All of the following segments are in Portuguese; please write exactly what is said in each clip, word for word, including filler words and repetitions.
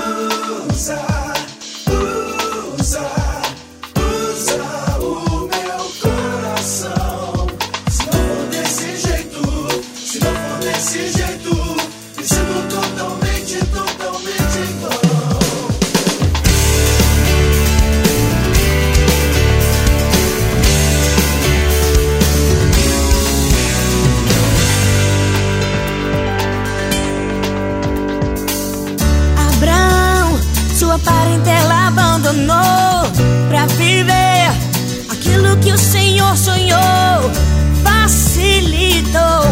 Usa, usa, usa o meu coração. Se não for desse jeito, se não for desse jeito, me sinto totalmente, totalmente em vão. Sua parentela abandonou pra viver aquilo que o Senhor sonhou. Facilitou,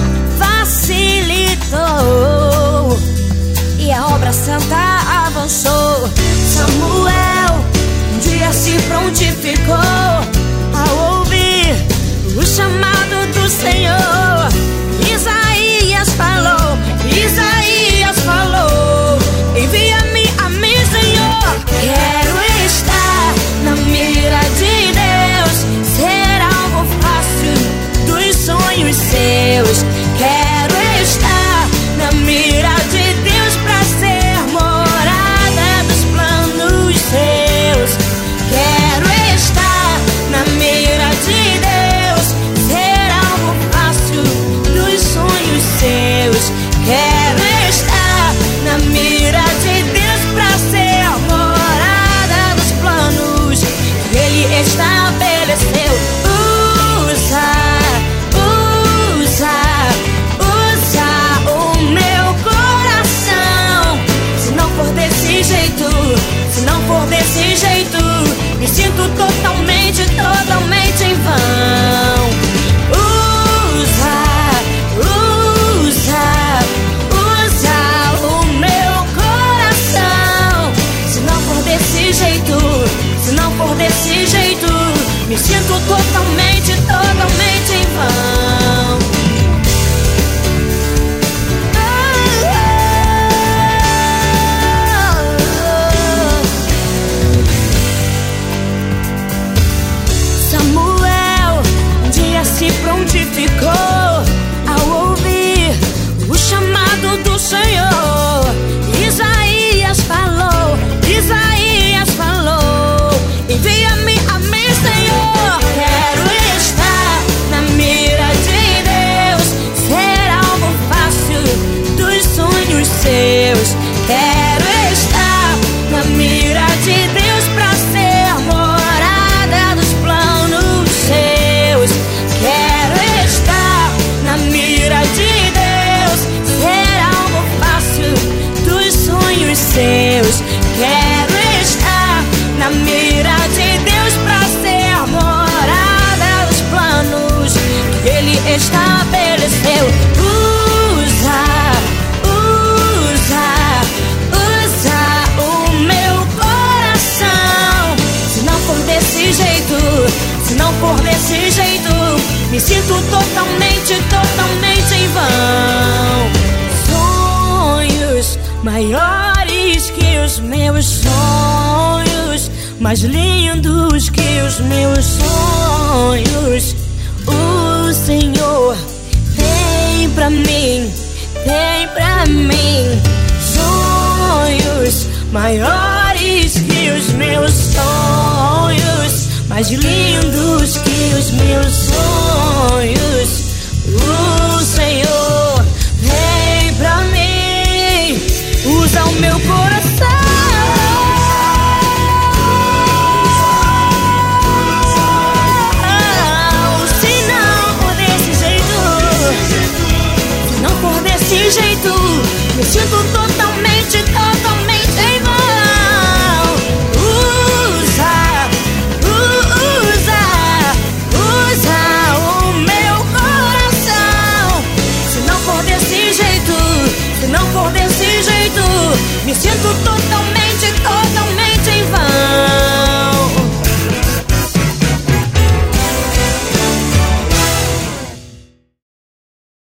facilitou, e a obra santa avançou. Samuel um dia se prontificou ao ouvir o chamado do Senhor. Isaías falou, Isaías falou: envia-me a mim, Senhor. Quero estar na mira de Deus, ser algo fácil dos sonhos seus. Quero estar na mira de Deus pra ser morada dos planos seus. Quero estar na mira de Deus, ser algo fácil dos sonhos seus. Quero estar na mira de Deus pra ser morada dos planos que Ele estabeleceu. Usa, usa, usa o meu coração. Se não for desse jeito, se não for desse jeito, me sinto totalmente, totalmente em vão. Usa, usa, usa o meu coração. Se não for desse jeito, se não for desse jeito, me sinto totalmente, totalmente em vão. Samuel um dia se prontificou ao ouvir o chamado do Senhor. Isaías falou, Isaías falou: envia-me a mim, Senhor. Quero estar na mira de Deus, ser algo fácil dos sonhos seus. Quero estar na mira de Deus pra ser morada dos planos seus. Quero estar na mira de Deus, ser algo fácil dos sonhos seus. Quero estar na mira de Deus pra ser morada dos planos que Ele estabeleceu. Usa, usa, usa o meu coração. Se não for desse jeito, se não for desse jeito, me sinto totalmente, totalmente em vão. Sonhos maiores que os meus sonhos, mais lindos que os meus sonhos, o Senhor tem pra mim, tem pra mim. Sonhos maiores que os meus sonhos, mais lindos que os meus sonhos, o Senhor tem pra mim. Usa o meu coração. Se não for desse jeito, se não for desse jeito, me sinto totalmente, totalmente